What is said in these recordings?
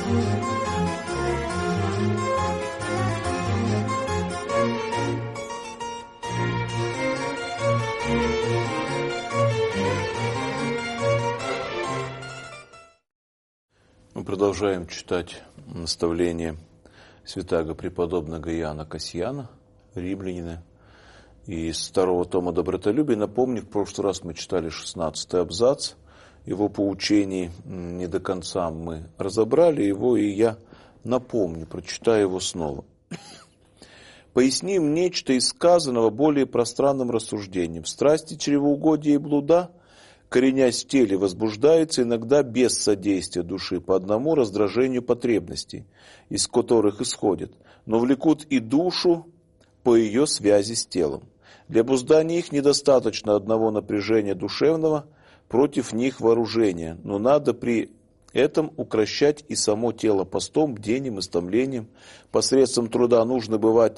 Мы продолжаем читать наставление святаго преподобного Иоанна Кассияна, римлянина, из второго тома «Добротолюбие». Напомню, в прошлый раз мы читали 16-й абзац, его поучений не до конца мы разобрали его, и я напомню, прочитаю его снова. «Поясним нечто из сказанного более пространным рассуждением. Страсти чревоугодия и блуда, коренясь в теле, возбуждается иногда без содействия души по одному раздражению потребностей, из которых исходят, но влекут и душу по ее связи с телом. Для обуздания их недостаточно одного напряжения душевного, против них вооружения, но надо при этом укрощать и само тело постом, бдением, истомлением. Посредством труда нужно бывает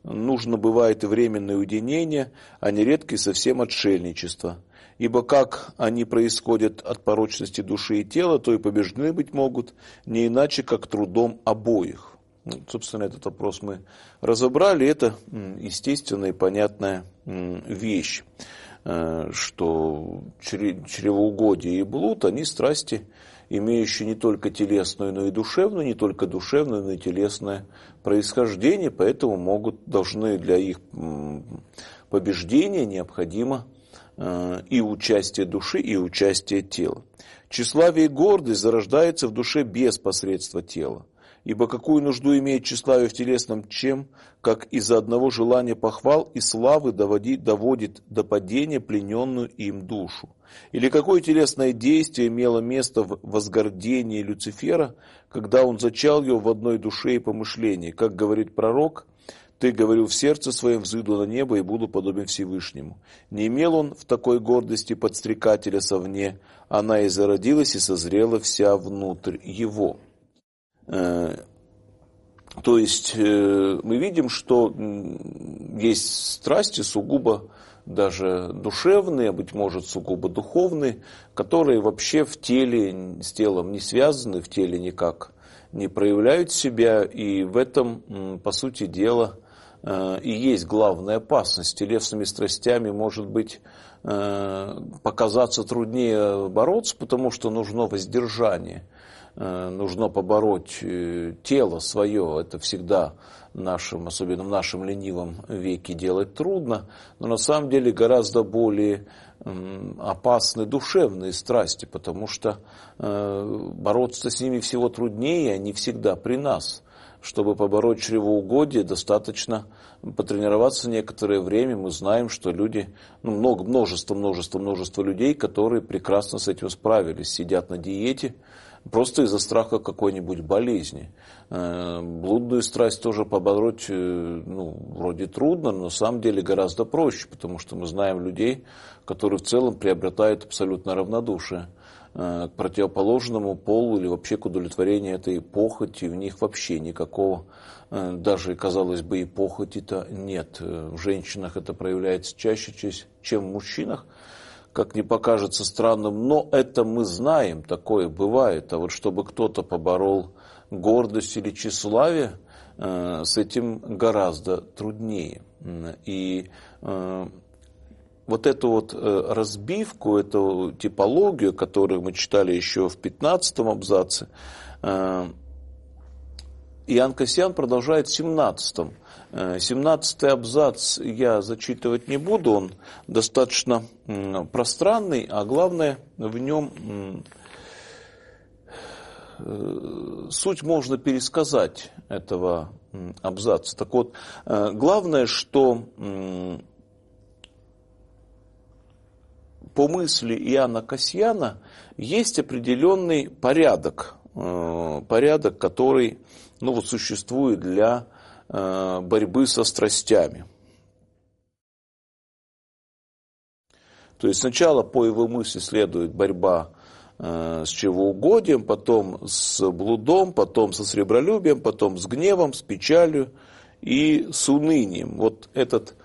и временное уединение, а нередко и совсем отшельничество. Ибо как они происходят от порочности души и тела, то и побеждены быть могут, не иначе, как трудом обоих». Собственно, этот вопрос мы разобрали. Это естественная и понятная вещь, что чревоугодие и блуд, они страсти, имеющие не только телесную, но и душевную, не только душевную, но и телесное происхождение, поэтому должны для их побеждения необходимо и участие души, и участие тела. Тщеславие и гордость зарождается в душе без посредства тела. Ибо какую нужду имеет тщеславие в телесном, чем, как из-за одного желания похвал и славы доводит до падения плененную им душу? Или какое телесное действие имело место в возгордении Люцифера, когда он зачал ее в одной душе и помышлении? Как говорит пророк: «Ты говорил в сердце своем, взыду на небо и буду подобен Всевышнему». Не имел он в такой гордости подстрекателя совне, она и зародилась, и созрела вся внутрь его. То есть мы видим, что есть страсти сугубо даже душевные, быть может сугубо духовные, которые вообще в теле, с телом не связаны, в теле никак не проявляют себя, и в этом, по сути дела, и есть главная опасность. Телесными страстями, может быть, показаться труднее бороться, потому что нужно воздержание. Нужно побороть тело свое. Это всегда особенно в нашем ленивом веке делать трудно. Но на самом деле гораздо более опасны душевные страсти, потому что бороться с ними всего труднее, они всегда при нас. Чтобы побороть чревоугодие, достаточно потренироваться некоторое время. Мы знаем, что люди, множество людей, которые прекрасно с этим справились, сидят на диете, просто из-за страха какой-нибудь болезни. Блудную страсть тоже побороть, вроде трудно, но на самом деле гораздо проще, потому что мы знаем людей, которые в целом приобретают абсолютно равнодушие к противоположному полу или вообще к удовлетворению этой похоти. В них вообще никакого, даже, казалось бы, и похоти-то нет. В женщинах это проявляется чаще, чем в мужчинах. Как не покажется странным, но это мы знаем, такое бывает. А вот чтобы кто-то поборол гордость или тщеславие, с этим гораздо труднее. И вот эту вот разбивку, эту типологию, которую мы читали еще в 15-м абзаце, Иоанн Кассиян продолжает в 17-м. 17-й абзац я зачитывать не буду, он достаточно пространный, а главное, в нем суть можно пересказать этого абзаца. Так вот, главное, что по мысли Иоанна Кассияна есть определенный порядок, который существует для борьбы со страстями. То есть сначала по его мысли следует борьба с чревоугодием, потом с блудом, потом со сребролюбием, потом с гневом, с печалью и с унынием. Вот этот,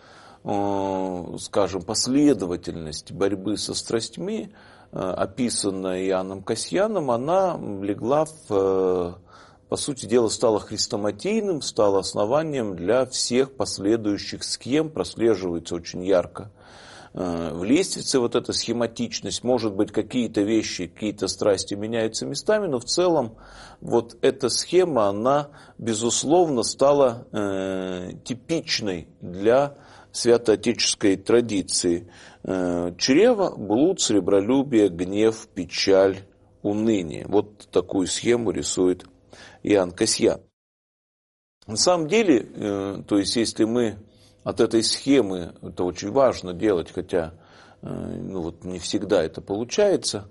последовательность борьбы со страстьми, описанная Иоанном Кассияном, она легла в по сути дела, стало хрестоматийным, стало основанием для всех последующих схем, прослеживается очень ярко в лестнице вот эта схематичность. Может быть, какие-то вещи, какие-то страсти меняются местами, но в целом вот эта схема, она, безусловно, стала типичной для святоотеческой традиции. Чрево, блуд, сребролюбие, гнев, печаль, уныние. Вот такую схему рисует Иоанн Касьян. На самом деле, то есть если мы от этой схемы, это очень важно делать, хотя не всегда это получается,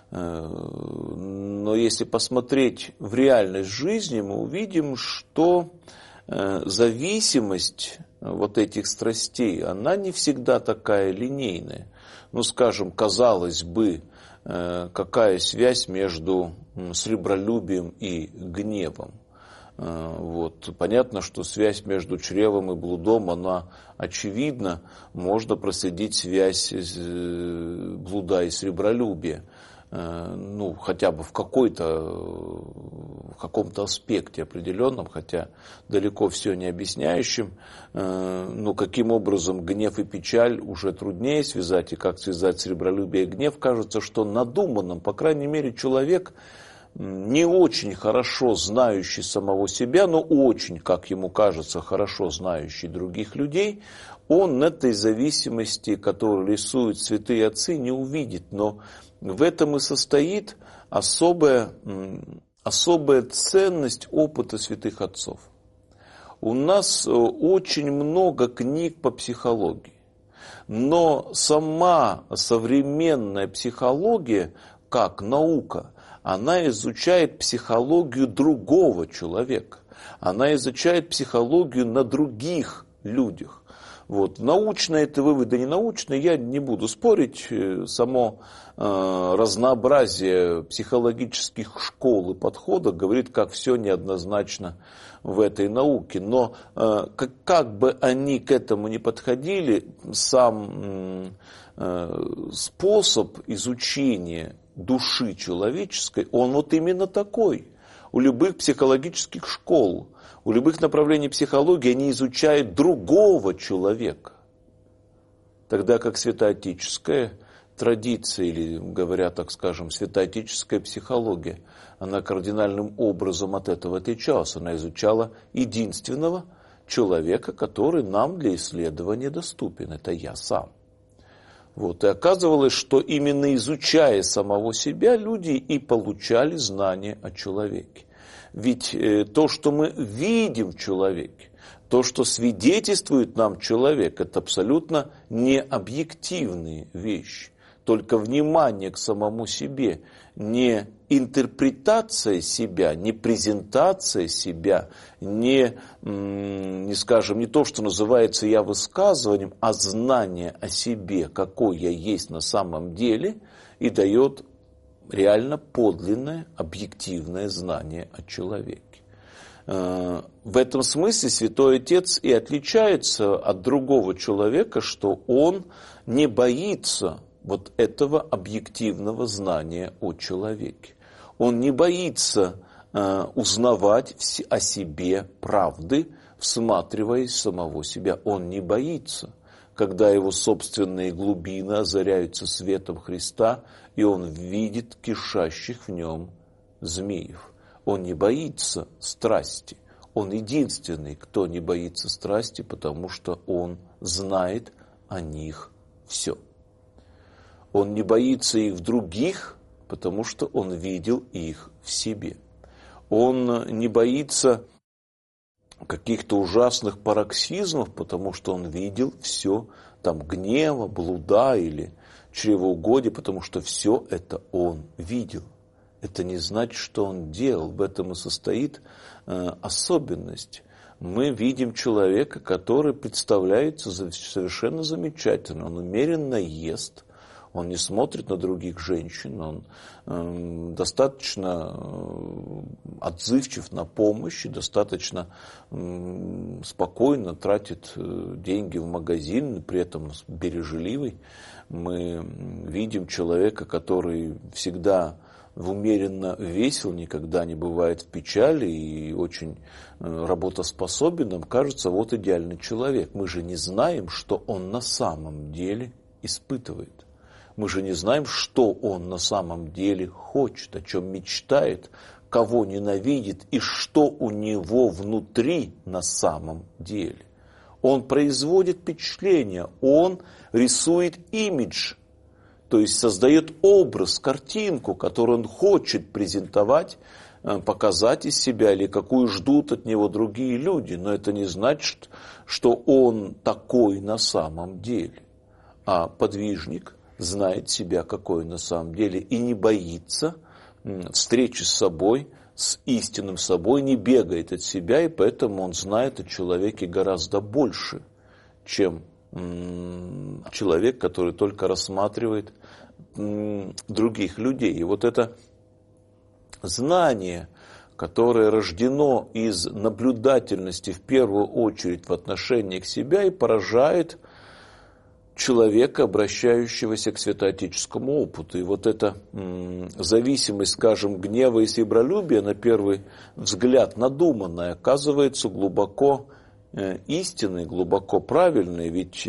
но если посмотреть в реальность жизни, мы увидим, что зависимость вот этих страстей, она не всегда такая линейная. Скажем, казалось бы, какая связь между сребролюбием и гневом? Понятно, что связь между чревом и блудом, она очевидна. Можно проследить связь блуда и сребролюбия. Хотя бы в каком-то аспекте определенном, хотя далеко все не объясняющим. Каким образом гнев и печаль уже труднее связать, и как связать сребролюбие и гнев, кажется, что надуманным, по крайней мере, человек, не очень хорошо знающий самого себя, но очень, как ему кажется, хорошо знающий других людей, он этой зависимости, которую рисуют святые отцы, не увидит. Но в этом и состоит особая ценность опыта святых отцов. У нас очень много книг по психологии, но сама современная психология, как наука, она изучает психологию другого человека. Она изучает психологию на других людях. Научные это выводы, не научные, я не буду спорить. Само разнообразие психологических школ и подходов говорит, как все неоднозначно в этой науке. Но как бы они к этому ни подходили, сам способ изучения души человеческой, он именно такой. У любых психологических школ, у любых направлений психологии они изучают другого человека. Тогда как святоотеческая традиция, или, говоря так скажем, святоотеческая психология, она кардинальным образом от этого отличалась. Она изучала единственного человека, который нам для исследования доступен. Это я сам. И оказывалось, что именно изучая самого себя, люди и получали знания о человеке. Ведь то, что мы видим в человеке, то, что свидетельствует нам человек, это абсолютно не объективные вещи. Только внимание к самому себе, не интерпретация себя, не презентация себя, не то, что называется я высказыванием, а знание о себе, какой я есть на самом деле, и дает реально подлинное, объективное знание о человеке. В этом смысле Святой Отец и отличается от другого человека, что он не боится этого объективного знания о человеке. Он не боится узнавать о себе правды, всматриваясь в самого себя. Он не боится, когда его собственные глубины озаряются светом Христа, и он видит кишащих в нем змеев. Он не боится страсти. Он единственный, кто не боится страсти, потому что он знает о них все. Он не боится их в других, потому что он видел их в себе. Он не боится каких-то ужасных пароксизмов, потому что он видел все гнева, блуда или чревоугодия, потому что все это он видел. Это не значит, что он делал. В этом и состоит особенность. Мы видим человека, который представляется совершенно замечательно. Он умеренно ест. Он не смотрит на других женщин, он достаточно отзывчив на помощь, достаточно спокойно тратит деньги в магазин, при этом бережливый. Мы видим человека, который всегда умеренно весел, никогда не бывает в печали и очень работоспособен, нам кажется, вот идеальный человек. Мы же не знаем, что он на самом деле испытывает. Мы же не знаем, что он на самом деле хочет, о чем мечтает, кого ненавидит и что у него внутри на самом деле. Он производит впечатление, он рисует имидж, то есть создает образ, картинку, которую он хочет презентовать, показать из себя или какую ждут от него другие люди. Но это не значит, что он такой на самом деле. А подвижник знает себя, какой он на самом деле, и не боится встречи с собой, с истинным собой, не бегает от себя, и поэтому он знает о человеке гораздо больше, чем человек, который только рассматривает других людей. И вот это знание, которое рождено из наблюдательности в первую очередь в отношении к себя и поражает человека, обращающегося к святоотеческому опыту. И вот эта зависимость, скажем, гнева и сребролюбия, на первый взгляд надуманная, оказывается глубоко истинной, глубоко правильной. Ведь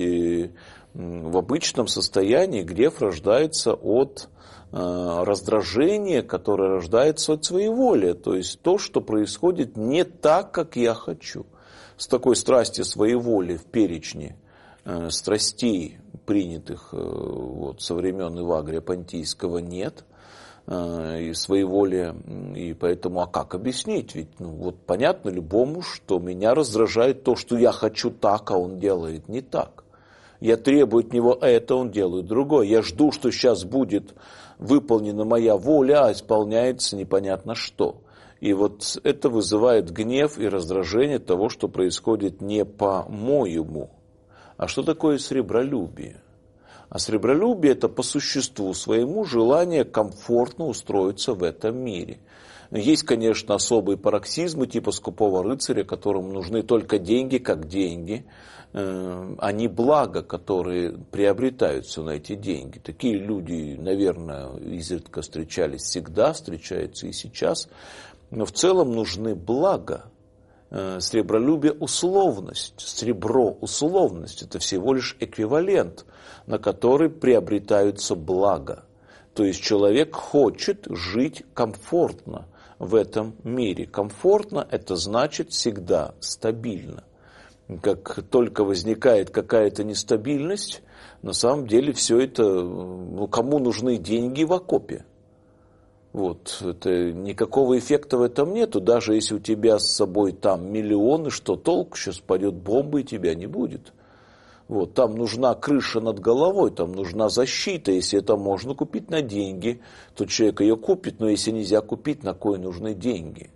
в обычном состоянии гнев рождается от раздражения, которое рождается от своеволия. То есть то, что происходит не так, как я хочу. С такой страсти своеволия в перечне страстей, принятых со времен Евагрия Понтийского, нет, и своеволия, и поэтому, а как объяснить? Ведь понятно любому, что меня раздражает то, что я хочу так, а он делает не так. Я требую от него это, он делает другое. Я жду, что сейчас будет выполнена моя воля, а исполняется непонятно что. И вот это вызывает гнев и раздражение того, что происходит не по-моему. А что такое сребролюбие? А сребролюбие – это по существу своему желание комфортно устроиться в этом мире. Есть, конечно, особые пароксизмы типа скупого рыцаря, которым нужны только деньги как деньги, а не блага, которые приобретаются на эти деньги. Такие люди, наверное, изредка встречались всегда, встречаются и сейчас. Но в целом нужны блага. Сребролюбие – условность, сребро – условность. Это всего лишь эквивалент, на который приобретаются блага. То есть человек хочет жить комфортно в этом мире. Комфортно – это значит всегда стабильно. Как только возникает какая-то нестабильность, на самом деле все это, кому нужны деньги в окопе? Вот, это, никакого эффекта в этом нету. Даже если у тебя с собой там миллионы, что толку? Сейчас пойдет бомба и тебя не будет. Вот, там нужна крыша над головой, там нужна защита. Если это можно купить на деньги, то человек ее купит. Но если нельзя купить, на кой нужны деньги?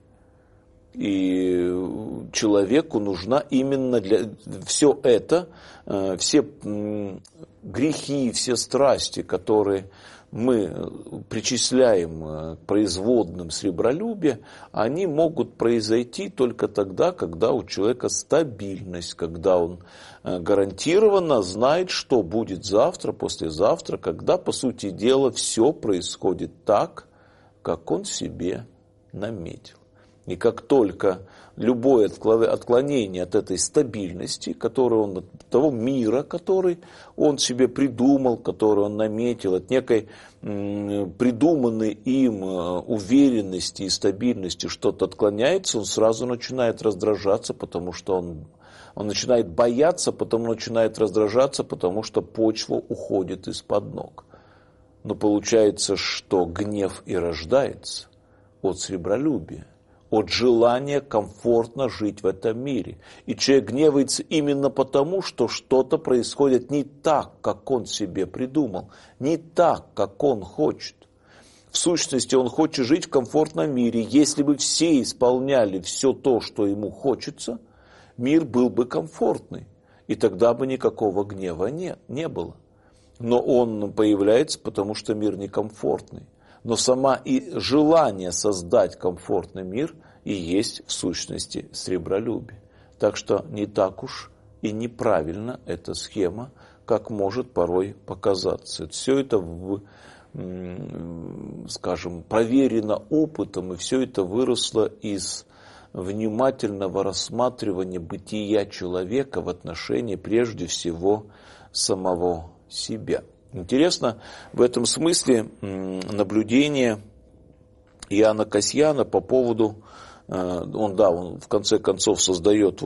И человеку нужна именно для все это, все грехи, все страсти, которые мы причисляем к производным сребролюбия, они могут произойти только тогда, когда у человека стабильность, когда он гарантированно знает, что будет завтра, послезавтра, когда, по сути дела, все происходит так, как он себе наметил. И как только любое отклонение от этой стабильности, от того мира, который он себе придумал, который он наметил, от некой придуманной им уверенности и стабильности что-то отклоняется, он сразу начинает раздражаться, потому что он начинает бояться, потом начинает раздражаться, потому что почва уходит из-под ног. Но получается, что гнев и рождается от сребролюбия, от желания комфортно жить в этом мире. И человек гневается именно потому, что что-то происходит не так, как он себе придумал, не так, как он хочет. В сущности, он хочет жить в комфортном мире. Если бы все исполняли все то, что ему хочется, мир был бы комфортный, и тогда бы никакого гнева не было. Но он появляется, потому что мир некомфортный. Но сама и желание создать комфортный мир и есть в сущности сребролюбие. Так что не так уж и неправильно эта схема, как может порой показаться. Все это в скажем, проверено опытом, и все это выросло из внимательного рассматривания бытия человека в отношении прежде всего самого себя. Интересно в этом смысле наблюдение Иоанна Касьяна по поводу, он в конце концов создает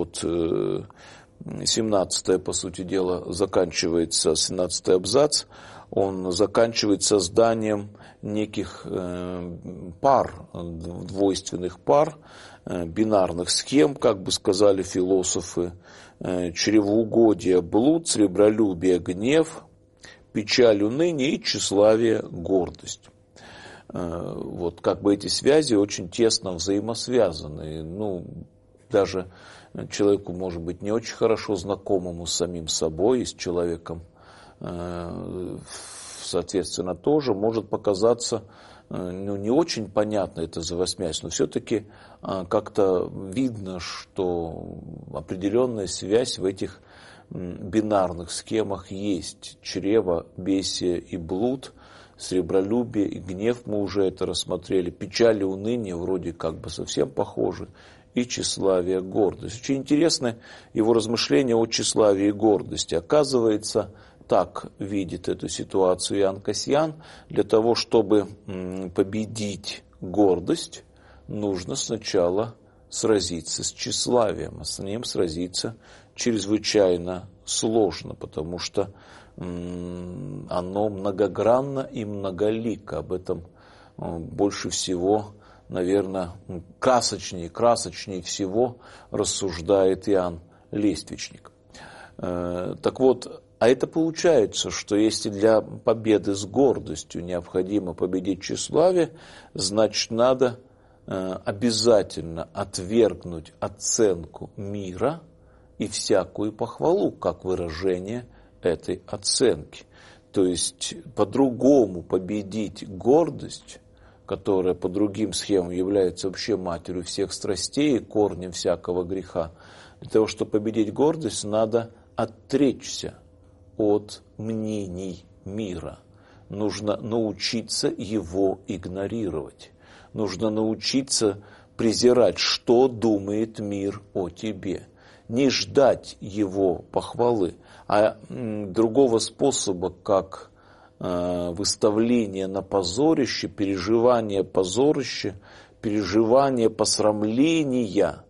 17-е, по сути дела, заканчивается 17-й абзац, он заканчивает созданием неких пар, двойственных пар, бинарных схем, как бы сказали философы, чревоугодие, блуд, сребролюбие, гнев, печаль, уныние и тщеславие, гордость. Вот как бы эти связи очень тесно взаимосвязаны. Даже человеку, может быть, не очень хорошо знакомому с самим собой и с человеком, соответственно, тоже может показаться не очень понятно эта взаимосвязь, но все-таки как-то видно, что определенная связь в этих бинарных схемах есть. Чрево, бесие и блуд, сребролюбие и гнев, мы уже это рассмотрели, печаль и уныние вроде как бы совсем похожи, и тщеславие, гордость. Очень интересно его размышления о тщеславии и гордости. Оказывается, так видит эту ситуацию Иоанн Касьян: для того, чтобы победить гордость, нужно сначала сразиться с тщеславием, а с ним сразиться чрезвычайно сложно, потому что оно многогранно и многолико. Об этом больше всего, наверное, красочнее всего рассуждает Иоанн Лествичник. Так вот, а это получается, что если для победы с гордостью необходимо победить тщеславие, значит, надо обязательно отвергнуть оценку мира и всякую похвалу, как выражение этой оценки. То есть по-другому победить гордость, которая по другим схемам является вообще матерью всех страстей и корнем всякого греха. Для того, чтобы победить гордость, надо отречься от мнений мира. Нужно научиться его игнорировать. Нужно научиться презирать, что думает мир о тебе. Не ждать его похвалы, а другого способа, как выставление на позорище, переживание позорища, переживание посрамления,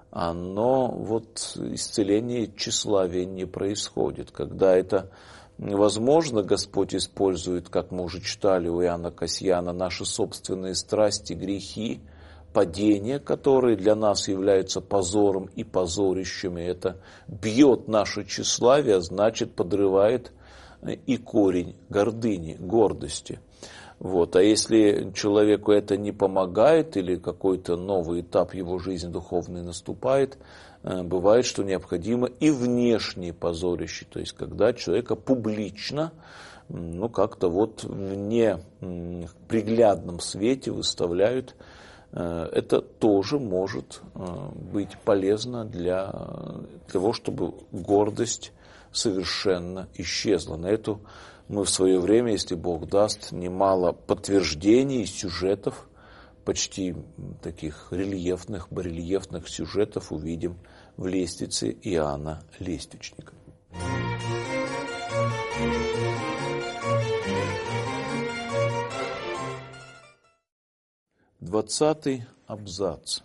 оно исцеление тщеславия не происходит. Когда это возможно, Господь использует, как мы уже читали у Иоанна Касьяна, наши собственные страсти, грехи, падения, которые для нас являются позором и позорищами. Это бьет наше тщеславие, а значит подрывает и корень гордыни, гордости. А если человеку это не помогает или какой-то новый этап его жизни духовной наступает, бывает, что необходимо и внешнее позорище, то есть когда человека публично, как-то в неприглядном свете выставляют. Это тоже может быть полезно для того, чтобы гордость совершенно исчезла. На эту мы в свое время, если Бог даст, немало подтверждений и сюжетов, почти таких барельефных сюжетов увидим в лестнице Иоанна Лествичника. 20-й абзац.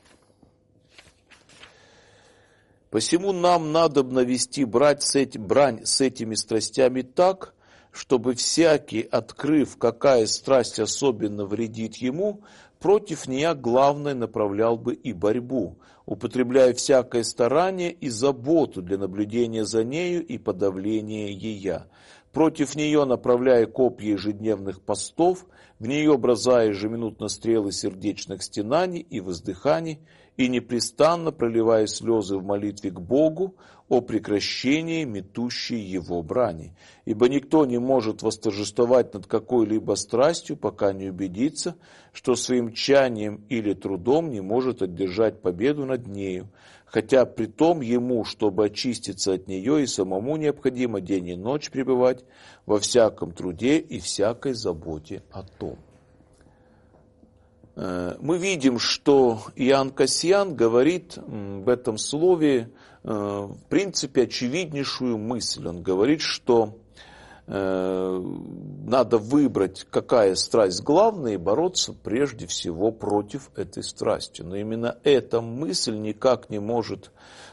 «Посему нам надобно вести брань с этими страстями так, чтобы всякий, открыв, какая страсть особенно вредит ему, против нее главное направлял бы и борьбу, употребляя всякое старание и заботу для наблюдения за нею и подавления ея. Против нее направляя копья ежедневных постов, в нее бросая ежеминутно стрелы сердечных стенаний и воздыханий, и непрестанно проливая слезы в молитве к Богу о прекращении метущей его брани. Ибо никто не может восторжествовать над какой-либо страстью, пока не убедится, что своим чаянием или трудом не может одержать победу над нею, хотя при том ему, чтобы очиститься от нее, и самому необходимо день и ночь пребывать во всяком труде и всякой заботе о том. Мы видим, что Иоанн Кассиан говорит в этом слове, в принципе, очевиднейшую мысль. Он говорит, что надо выбрать, какая страсть главная, и бороться прежде всего против этой страсти. Но именно эта мысль никак не может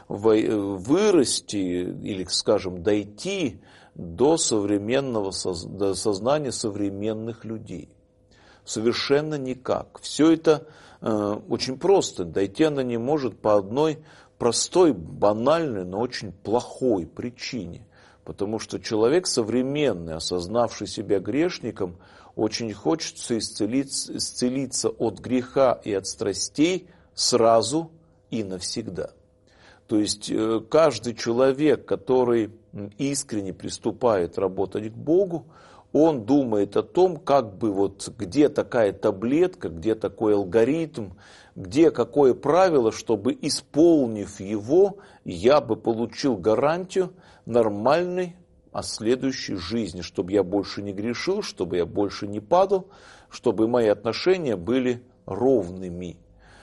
вырасти или, скажем, дойти до современного до сознания современных людей. Совершенно никак. Все это очень просто. Дойти она не может по одной простой, банальной, но очень плохой причине. Потому что человек современный, осознавший себя грешником, очень хочется исцелиться от греха и от страстей сразу и навсегда. То есть каждый человек, который искренне приступает работать к Богу, он думает о том, как бы вот где такая таблетка, где такой алгоритм, где какое правило, чтобы, исполнив его, я бы получил гарантию нормальной следующей жизни, чтобы я больше не грешил, чтобы я больше не падал, чтобы мои отношения были ровными.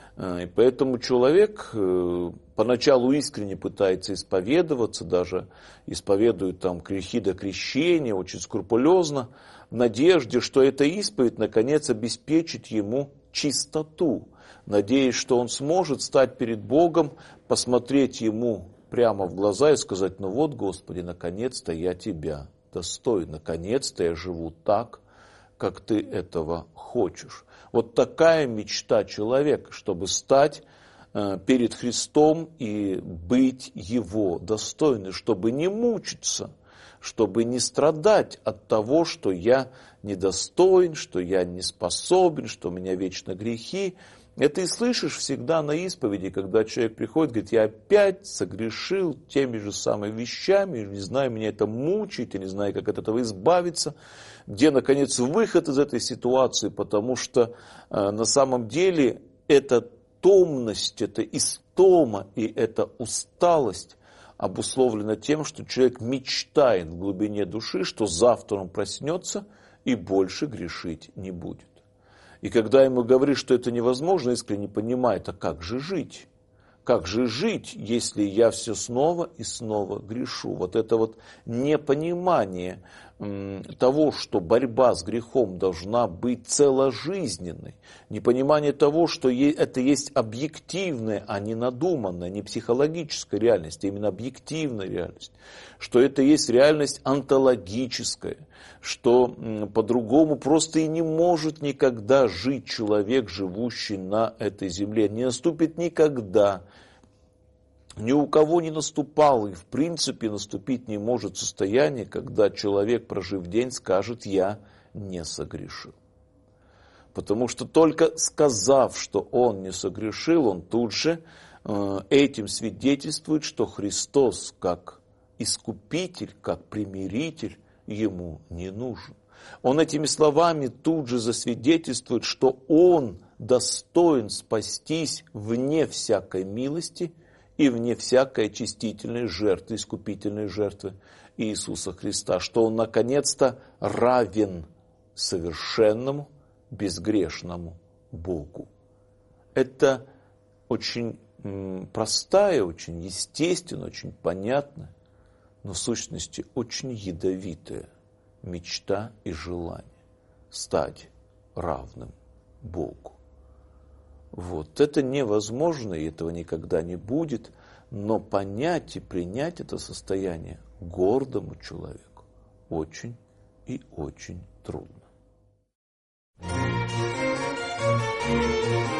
И поэтому человек поначалу искренне пытается исповедоваться, даже исповедует там грехи до крещения, очень скрупулезно, в надежде, что эта исповедь наконец обеспечит ему чистоту, надеясь, что он сможет стать перед Богом, посмотреть ему прямо в глаза и сказать: ну вот, Господи, наконец-то я Тебя достоин, наконец-то я живу так, как Ты этого хочешь. Вот такая мечта человека, чтобы стать перед Христом и быть Его достойным, чтобы не мучиться, чтобы не страдать от того, что я недостоин, что я не способен, что у меня вечно грехи. Это и слышишь всегда на исповеди, когда человек приходит, говорит: я опять согрешил теми же самыми вещами, не знаю, меня это мучает, я не знаю, как от этого избавиться, где, наконец, выход из этой ситуации, потому что на самом деле эта томность, эта истома и эта усталость обусловлена тем, что человек мечтает в глубине души, что завтра он проснется и больше грешить не будет. И когда ему говоришь, что это невозможно, искренне понимает: а как же жить? Как же жить, если я все снова и снова грешу? Вот это вот непонимание того, что борьба с грехом должна быть целожизненной, непонимание того, что это есть объективная, а не надуманная, не психологическая реальность, а именно объективная реальность, что это есть реальность онтологическая, что по-другому просто и не может никогда жить человек, живущий на этой земле, не наступит никогда. Ни у кого не наступало и в принципе наступить не может состояние, когда человек, прожив день, скажет: я не согрешил. Потому что только сказав, что он не согрешил, он тут же этим свидетельствует, что Христос как искупитель, как примиритель ему не нужен. Он этими словами тут же засвидетельствует, что он достоин спастись вне всякой милости и вне всякой очистительной жертвы, искупительной жертвы Иисуса Христа, что Он наконец-то равен совершенному, безгрешному Богу. Это очень простая, очень естественная, очень понятная, но в сущности очень ядовитая мечта и желание стать равным Богу. Вот. Это невозможно, и этого никогда не будет, но понять и принять это состояние гордому человеку очень и очень трудно.